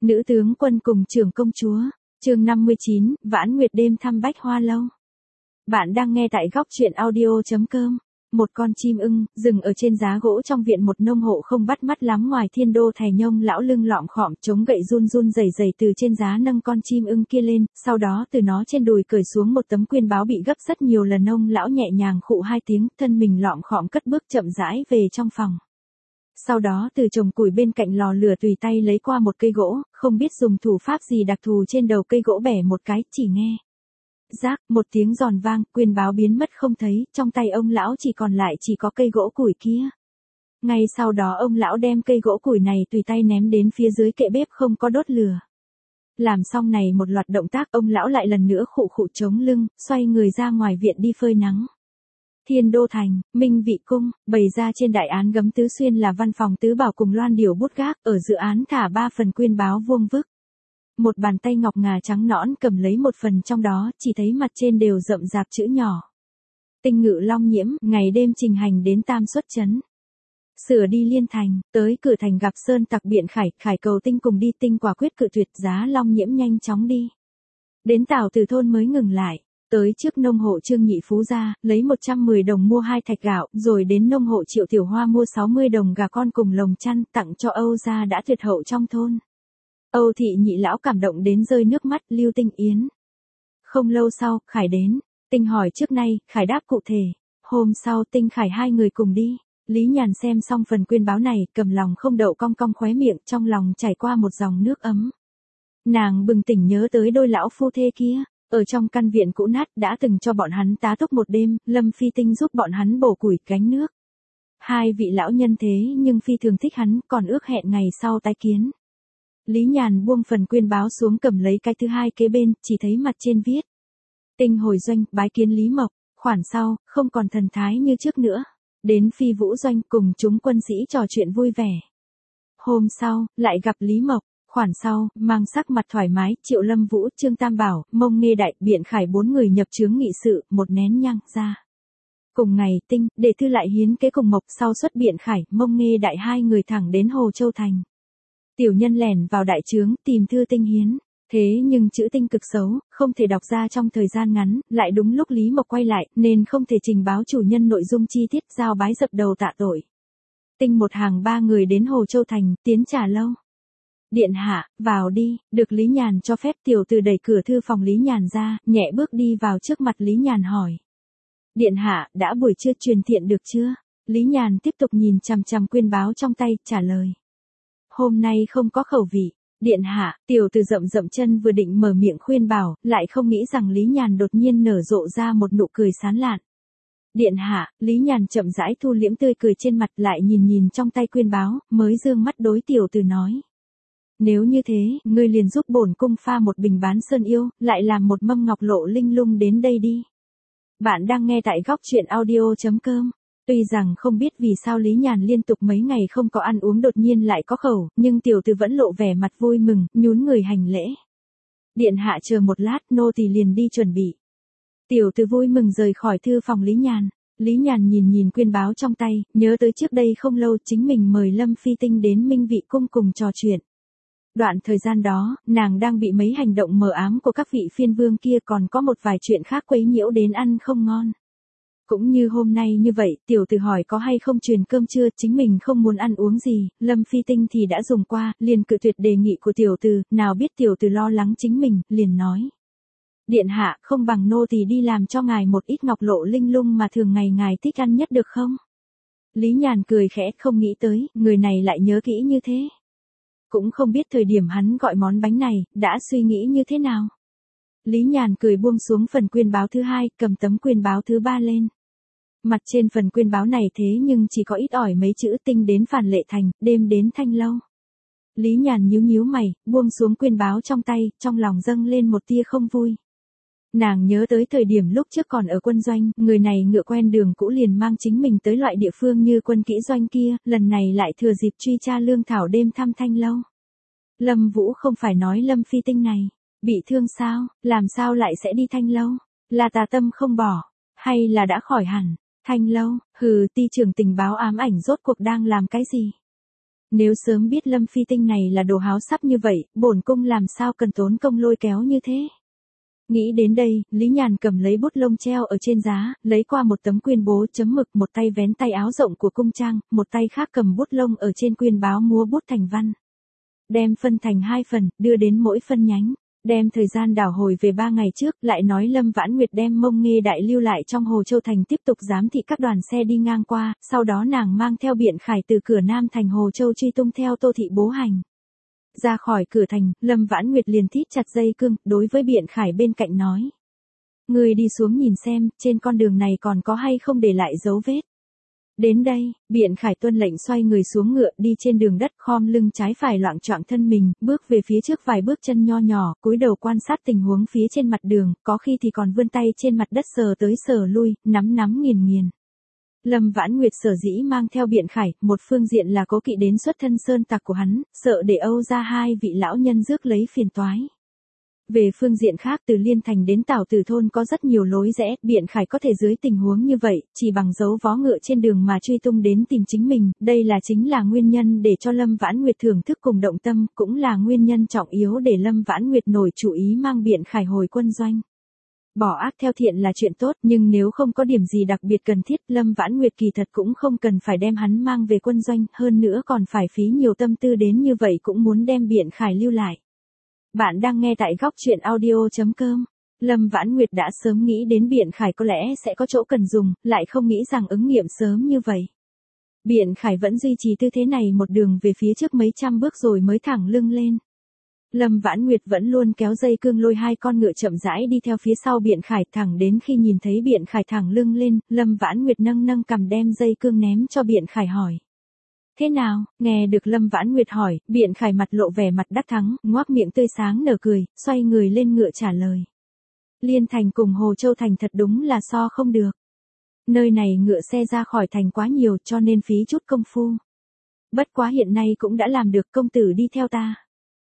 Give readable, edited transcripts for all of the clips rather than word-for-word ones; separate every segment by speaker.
Speaker 1: Nữ tướng quân cùng trưởng công chúa, chương 59, Vãn Nguyệt đêm thăm Bách Hoa Lâu. Bạn đang nghe tại góc truyện audio.com. Một con chim ưng, dừng ở trên giá gỗ trong viện một nông hộ không bắt mắt lắm ngoài Thiên Đô Thầy Nhông lão lưng lọm khọm chống gậy run run rẩy rẩy từ trên giá nâng con chim ưng kia lên, sau đó từ nó trên đùi cởi xuống một tấm quyên báo bị gấp rất nhiều lần. Ông lão nhẹ nhàng khụ hai tiếng, thân mình lọm khọm cất bước chậm rãi về trong phòng. Sau đó từ chồng củi bên cạnh lò lửa tùy tay lấy qua một cây gỗ, không biết dùng thủ pháp gì đặc thù trên đầu cây gỗ bẻ một cái, chỉ nghe rác, một tiếng giòn vang, quyên báo biến mất không thấy, trong tay ông lão chỉ còn lại chỉ có cây gỗ củi kia. Ngay sau đó ông lão đem cây gỗ củi này tùy tay ném đến phía dưới kệ bếp không có đốt lửa. Làm xong này một loạt động tác, ông lão lại lần nữa khụ khụ chống lưng, xoay người ra ngoài viện đi phơi nắng. Thiên Đô Thành, Minh Vị Cung, bày ra trên đại án gấm tứ xuyên là văn phòng tứ bảo cùng loan điểu bút gác, ở dự án thả 3 phần quyên báo vuông vức. Một bàn tay ngọc ngà trắng nõn cầm lấy một phần trong đó, chỉ thấy mặt trên đều rậm rạp chữ nhỏ. Tinh ngự long nhiễm, ngày đêm trình hành đến Tam Xuất Trấn. Sửa đi Liên Thành, tới cửa thành gặp sơn tặc Biện Khải, Khải cầu Tinh cùng đi, Tinh quả quyết cự tuyệt, giá long nhiễm nhanh chóng đi. Đến Tào Từ thôn mới ngừng lại. Tới trước nông hộ Trương Nhị Phú gia, lấy 110 đồng mua 2 thạch gạo, rồi đến nông hộ Triệu Tiểu Hoa mua 60 đồng gà con cùng lồng chăn tặng cho Âu gia đã tuyệt hậu trong thôn. Âu thị nhị lão cảm động đến rơi nước mắt, Lưu Tinh Yến. Không lâu sau, Khải đến, Tinh hỏi trước nay, Khải đáp cụ thể. Hôm sau Tinh Khải hai người cùng đi. Lý Nhàn xem xong phần quyên báo này, cầm lòng không đậu cong cong khóe miệng, trong lòng chảy qua một dòng nước ấm. Nàng bừng tỉnh nhớ tới đôi lão phu thê kia. Ở trong căn viện cũ nát đã từng cho bọn hắn tá túc một đêm, Lâm Phi Tinh giúp bọn hắn bổ củi gánh nước. Hai vị lão nhân thế nhưng phi thường thích hắn, còn ước hẹn ngày sau tái kiến. Lý Nhàn buông phần quyên báo xuống cầm lấy cái thứ hai kế bên, chỉ thấy mặt trên viết. Tinh hồi doanh, bái kiến Lý Mộc, khoản sau, không còn thần thái như trước nữa. Đến Phi Vũ doanh cùng chúng quân sĩ trò chuyện vui vẻ. Hôm sau, lại gặp Lý Mộc. Khoản sau, mang sắc mặt thoải mái, Triệu Lâm Vũ, Trương Tam Bảo, Mông Nghê Đại, Biện Khải 4 người nhập chướng nghị sự, một nén nhang ra. Cùng ngày, Tinh, để thư lại hiến kế cùng Mộc, sau xuất Biện Khải, Mông Nghê Đại 2 người thẳng đến Hồ Châu Thành. Tiểu nhân lẻn vào đại trướng, tìm thư Tinh hiến. Thế nhưng chữ Tinh cực xấu, không thể đọc ra trong thời gian ngắn, lại đúng lúc Lý Mộc quay lại, nên không thể trình báo chủ nhân nội dung chi tiết, giao bái dập đầu tạ tội. Tinh một hàng 3 người đến Hồ Châu Thành, tiến trà lâu. Điện hạ, vào đi, được Lý Nhàn cho phép, tiểu từ đẩy cửa thư phòng Lý Nhàn ra, nhẹ bước đi vào trước mặt Lý Nhàn hỏi. Điện hạ, đã buổi trưa truyền thiện được chưa? Lý Nhàn tiếp tục nhìn chằm chằm quyên báo trong tay, trả lời. Hôm nay không có khẩu vị. Điện hạ, tiểu từ rậm rậm chân vừa định mở miệng khuyên bảo, lại không nghĩ rằng Lý Nhàn đột nhiên nở rộ ra một nụ cười sán lạn. Điện hạ, Lý Nhàn chậm rãi thu liễm tươi cười trên mặt, lại nhìn trong tay quyên báo, mới dương mắt đối tiểu từ nói. Nếu như thế, ngươi liền giúp bổn cung pha một bình bán sơn yêu, lại làm một mâm ngọc lộ linh lung đến đây đi. Bạn đang nghe tại góc truyện audio.com. Tuy rằng không biết vì sao Lý Nhàn liên tục mấy ngày không có ăn uống đột nhiên lại có khẩu, nhưng tiểu từ vẫn lộ vẻ mặt vui mừng, nhún người hành lễ. Điện hạ chờ một lát, nô tỳ liền đi chuẩn bị. Tiểu từ vui mừng rời khỏi thư phòng Lý Nhàn. Lý Nhàn nhìn quyên báo trong tay, nhớ tới trước đây không lâu chính mình mời Lâm Phi Tinh đến Minh Vị Cung cùng trò chuyện. Đoạn thời gian đó, nàng đang bị mấy hành động mờ ám của các vị phiên vương kia, còn có một vài chuyện khác quấy nhiễu đến ăn không ngon. Cũng như hôm nay như vậy, tiểu tử hỏi có hay không truyền cơm trưa, chính mình không muốn ăn uống gì, Lâm Phi Tinh thì đã dùng qua, liền cự tuyệt đề nghị của tiểu tử, nào biết tiểu tử lo lắng chính mình, liền nói. Điện hạ, không bằng nô tỳ đi làm cho ngài một ít ngọc lộ linh lung mà thường ngày ngài thích ăn nhất được không? Lý Nhàn cười khẽ, không nghĩ tới, người này lại nhớ kỹ như thế. Cũng không biết thời điểm hắn gọi món bánh này, đã suy nghĩ như thế nào. Lý Nhàn cười buông xuống phần quyên báo thứ hai, cầm tấm quyên báo thứ 3 lên. Mặt trên phần quyên báo này thế nhưng chỉ có ít ỏi mấy chữ Tinh đến Phản Lệ Thành, đêm đến Thanh Lâu. Lý Nhàn nhíu mày, buông xuống quyên báo trong tay, trong lòng dâng lên một tia không vui. Nàng nhớ tới thời điểm lúc trước còn ở quân doanh, người này ngựa quen đường cũ liền mang chính mình tới loại địa phương như quân kỹ doanh kia, lần này lại thừa dịp truy tra lương thảo đêm thăm Thanh Lâu. Lâm Vũ không phải nói Lâm Phi Tinh này, bị thương sao, làm sao lại sẽ đi Thanh Lâu, là tà tâm không bỏ, hay là đã khỏi hẳn, Thanh Lâu, ti trưởng tình báo ám ảnh rốt cuộc đang làm cái gì? Nếu sớm biết Lâm Phi Tinh này là đồ háo sắc như vậy, bổn cung làm sao cần tốn công lôi kéo như thế. Nghĩ đến đây, Lý Nhàn cầm lấy bút lông treo ở trên giá, lấy qua một tấm quyên bố chấm mực, một tay vén tay áo rộng của cung trang, một tay khác cầm bút lông ở trên quyên báo múa bút thành văn. Đem phân thành 2 phần, đưa đến mỗi phân nhánh. Đem thời gian đảo hồi về 3 ngày trước, lại nói Lâm Vãn Nguyệt đem Mông Nghê Đại lưu lại trong Hồ Châu Thành tiếp tục giám thị các đoàn xe đi ngang qua, sau đó nàng mang theo Biện Khải từ cửa Nam thành Hồ Châu truy tung theo Tô Thị Bố Hành. Ra khỏi cửa thành, Lâm Vãn Nguyệt liền thít chặt dây cương, đối với Biện Khải bên cạnh nói. Người đi xuống nhìn xem, trên con đường này còn có hay không để lại dấu vết. Đến đây, Biện Khải tuân lệnh xoay người xuống ngựa, đi trên đường đất, khom lưng trái phải loạng choạng thân mình, bước về phía trước vài bước chân nho nhỏ, cúi đầu quan sát tình huống phía trên mặt đường, có khi thì còn vươn tay trên mặt đất sờ tới sờ lui, nắm nghiền nghiền. Lâm Vãn Nguyệt sở dĩ mang theo Biện Khải, một phương diện là cố kỵ đến xuất thân sơn tặc của hắn, sợ để Âu ra 2 vị lão nhân rước lấy phiền toái. Về phương diện khác, từ Liên Thành đến Tảo Tử thôn có rất nhiều lối rẽ, Biện Khải có thể dưới tình huống như vậy, chỉ bằng dấu vó ngựa trên đường mà truy tung đến tìm chính mình, đây là chính là nguyên nhân để cho Lâm Vãn Nguyệt thưởng thức cùng động tâm, cũng là nguyên nhân trọng yếu để Lâm Vãn Nguyệt nổi chủ ý mang Biện Khải hồi quân doanh. Bỏ ác theo thiện là chuyện tốt, nhưng nếu không có điểm gì đặc biệt cần thiết, Lâm Vãn Nguyệt kỳ thật cũng không cần phải đem hắn mang về quân doanh, hơn nữa còn phải phí nhiều tâm tư đến như vậy cũng muốn đem Biện Khải lưu lại. Bạn đang nghe tại góc truyện audio.com. Lâm Vãn Nguyệt đã sớm nghĩ đến Biện Khải có lẽ sẽ có chỗ cần dùng, lại không nghĩ rằng ứng nghiệm sớm như vậy. Biện Khải vẫn duy trì tư thế này một đường về phía trước mấy trăm bước rồi mới thẳng lưng lên. Lâm Vãn Nguyệt vẫn luôn kéo dây cương lôi 2 con ngựa chậm rãi đi theo phía sau Biện Khải, thẳng đến khi nhìn thấy Biện Khải thẳng lưng lên, Lâm Vãn Nguyệt nâng cầm đem dây cương ném cho Biện Khải hỏi. Thế nào, nghe được Lâm Vãn Nguyệt hỏi, Biện Khải mặt lộ vẻ mặt đắc thắng, ngoác miệng tươi sáng nở cười, xoay người lên ngựa trả lời. Liên Thành cùng Hồ Châu Thành thật đúng là so không được. Nơi này ngựa xe ra khỏi thành quá nhiều cho nên phí chút công phu. Bất quá hiện nay cũng đã làm được, công tử đi theo ta.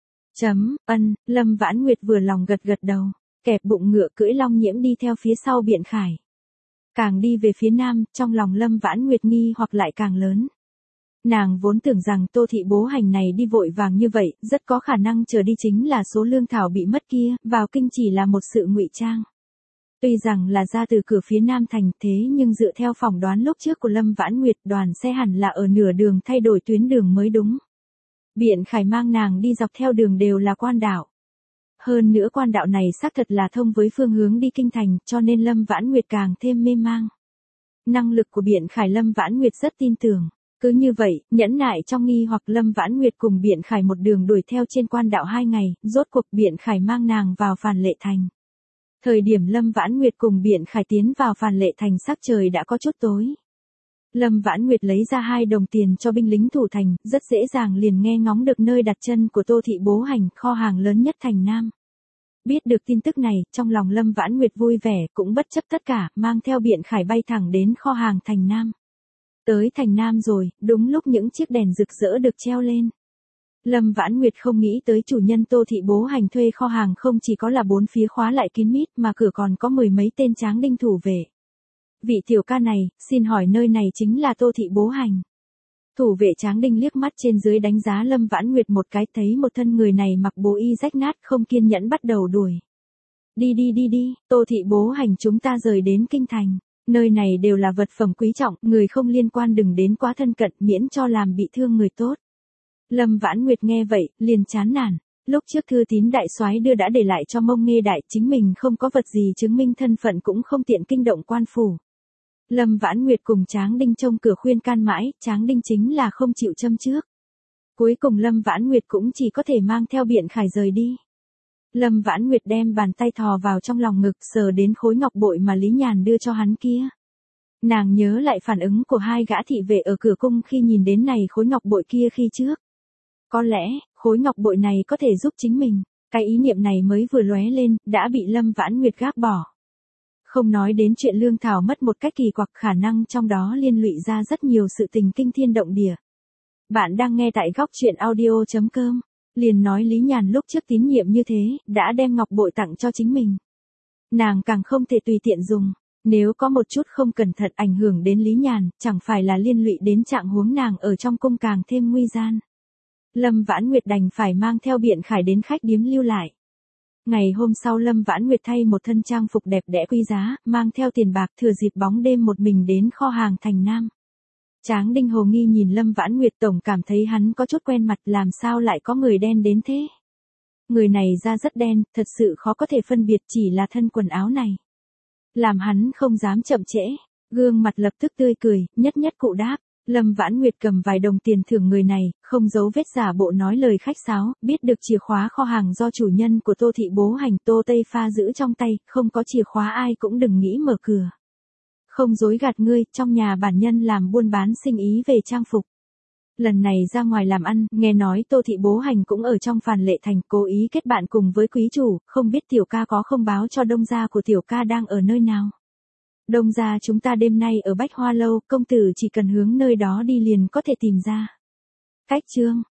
Speaker 1: Lâm Vãn Nguyệt vừa lòng gật đầu, kẹp bụng ngựa cưỡi Long Nhiễm đi theo phía sau Biện Khải. Càng đi về phía nam, trong lòng Lâm Vãn Nguyệt nghi hoặc lại càng lớn. Nàng vốn tưởng rằng Tô Thị Bố Hành này đi vội vàng như vậy, rất có khả năng chờ đi chính là số lương thảo bị mất kia, vào kinh chỉ là một sự ngụy trang. Tuy rằng là ra từ cửa phía Nam thành, thế nhưng dựa theo phỏng đoán lúc trước của Lâm Vãn Nguyệt, đoàn xe hẳn là ở nửa đường thay đổi tuyến đường mới đúng. Biện Khải mang nàng đi dọc theo đường đều là quan đạo. Hơn nữa quan đạo này xác thật là thông với phương hướng đi kinh thành, cho nên Lâm Vãn Nguyệt càng thêm mê mang. Năng lực của Biện Khải Lâm Vãn Nguyệt rất tin tưởng. Cứ như vậy, nhẫn nại trong nghi hoặc Lâm Vãn Nguyệt cùng Biện Khải một đường đuổi theo trên quan đạo 2 ngày, rốt cuộc Biện Khải mang nàng vào Phàn Lệ Thành. Thời điểm Lâm Vãn Nguyệt cùng Biện Khải tiến vào Phàn Lệ Thành sắc trời đã có chút tối. Lâm Vãn Nguyệt lấy ra 2 đồng tiền cho binh lính thủ thành, rất dễ dàng liền nghe ngóng được nơi đặt chân của Tô Thị Bố Hành, kho hàng lớn nhất thành Nam. Biết được tin tức này, trong lòng Lâm Vãn Nguyệt vui vẻ, cũng bất chấp tất cả, mang theo Biện Khải bay thẳng đến kho hàng thành Nam. Tới thành Nam rồi, đúng lúc những chiếc đèn rực rỡ được treo lên. Lâm Vãn Nguyệt không nghĩ tới chủ nhân Tô Thị Bố Hành thuê kho hàng không chỉ có là 4 phía khóa lại kín mít mà cửa còn có 10 mấy tên tráng đinh thủ vệ. Vị tiểu ca này, xin hỏi nơi này chính là Tô Thị Bố Hành. Thủ vệ tráng đinh liếc mắt trên dưới đánh giá Lâm Vãn Nguyệt một cái, thấy một thân người này mặc bố y rách nát, không kiên nhẫn bắt đầu đuổi. Đi, Tô Thị Bố Hành chúng ta rời đến kinh thành. Nơi này đều là vật phẩm quý trọng, người không liên quan đừng đến quá thân cận, miễn cho làm bị thương người tốt. Lâm Vãn Nguyệt nghe vậy, liền chán nản. Lúc trước thư tín đại soái đưa đã để lại cho Mông Nghê Đại, chính mình không có vật gì chứng minh thân phận cũng không tiện kinh động quan phủ. Lâm Vãn Nguyệt cùng Tráng Đinh trông cửa khuyên can mãi, Tráng Đinh chính là không chịu châm trước. Cuối cùng Lâm Vãn Nguyệt cũng chỉ có thể mang theo Biện Khải rời đi. Lâm Vãn Nguyệt đem bàn tay thò vào trong lòng ngực, sờ đến khối ngọc bội mà Lý Nhàn đưa cho hắn kia. Nàng nhớ lại phản ứng của 2 gã thị vệ ở cửa cung khi nhìn đến này khối ngọc bội kia khi trước. Có lẽ, khối ngọc bội này có thể giúp chính mình. Cái ý niệm này mới vừa lóe lên, đã bị Lâm Vãn Nguyệt gác bỏ. Không nói đến chuyện lương thảo mất một cách kỳ quặc, khả năng trong đó liên lụy ra rất nhiều sự tình kinh thiên động địa. Bạn đang nghe tại góc truyện audio.com. Liền nói Lý Nhàn lúc trước tín nhiệm như thế, đã đem ngọc bội tặng cho chính mình. Nàng càng không thể tùy tiện dùng. Nếu có một chút không cẩn thận ảnh hưởng đến Lý Nhàn, chẳng phải là liên lụy đến trạng huống nàng ở trong cung càng thêm nguy gian. Lâm Vãn Nguyệt đành phải mang theo Biện Khải đến khách điếm lưu lại. Ngày hôm sau Lâm Vãn Nguyệt thay một thân trang phục đẹp đẽ quý giá, mang theo tiền bạc thừa dịp bóng đêm một mình đến kho hàng thành Nam. Tráng Đinh hồ nghi nhìn Lâm Vãn Nguyệt, tổng cảm thấy hắn có chút quen mặt, làm sao lại có người đen đến thế. Người này da rất đen, thật sự khó có thể phân biệt, chỉ là thân quần áo này. Làm hắn không dám chậm trễ, gương mặt lập tức tươi cười, nhất nhất cụ đáp. Lâm Vãn Nguyệt cầm vài đồng tiền thưởng người này, không giấu vết giả bộ nói lời khách sáo, biết được chìa khóa kho hàng do chủ nhân của Tô Thị Bố Hành Tô Tây Pha giữ trong tay, không có chìa khóa ai cũng đừng nghĩ mở cửa. Không dối gạt ngươi, trong nhà bản nhân làm buôn bán sinh ý về trang phục. Lần này ra ngoài làm ăn, nghe nói Tô Thị Bố Hành cũng ở trong Phàn Lệ Thành, cố ý kết bạn cùng với quý chủ, không biết tiểu ca có không báo cho đông gia của tiểu ca đang ở nơi nào. Đông gia chúng ta đêm nay ở Bách Hoa Lâu, công tử chỉ cần hướng nơi đó đi liền có thể tìm ra. Cách chương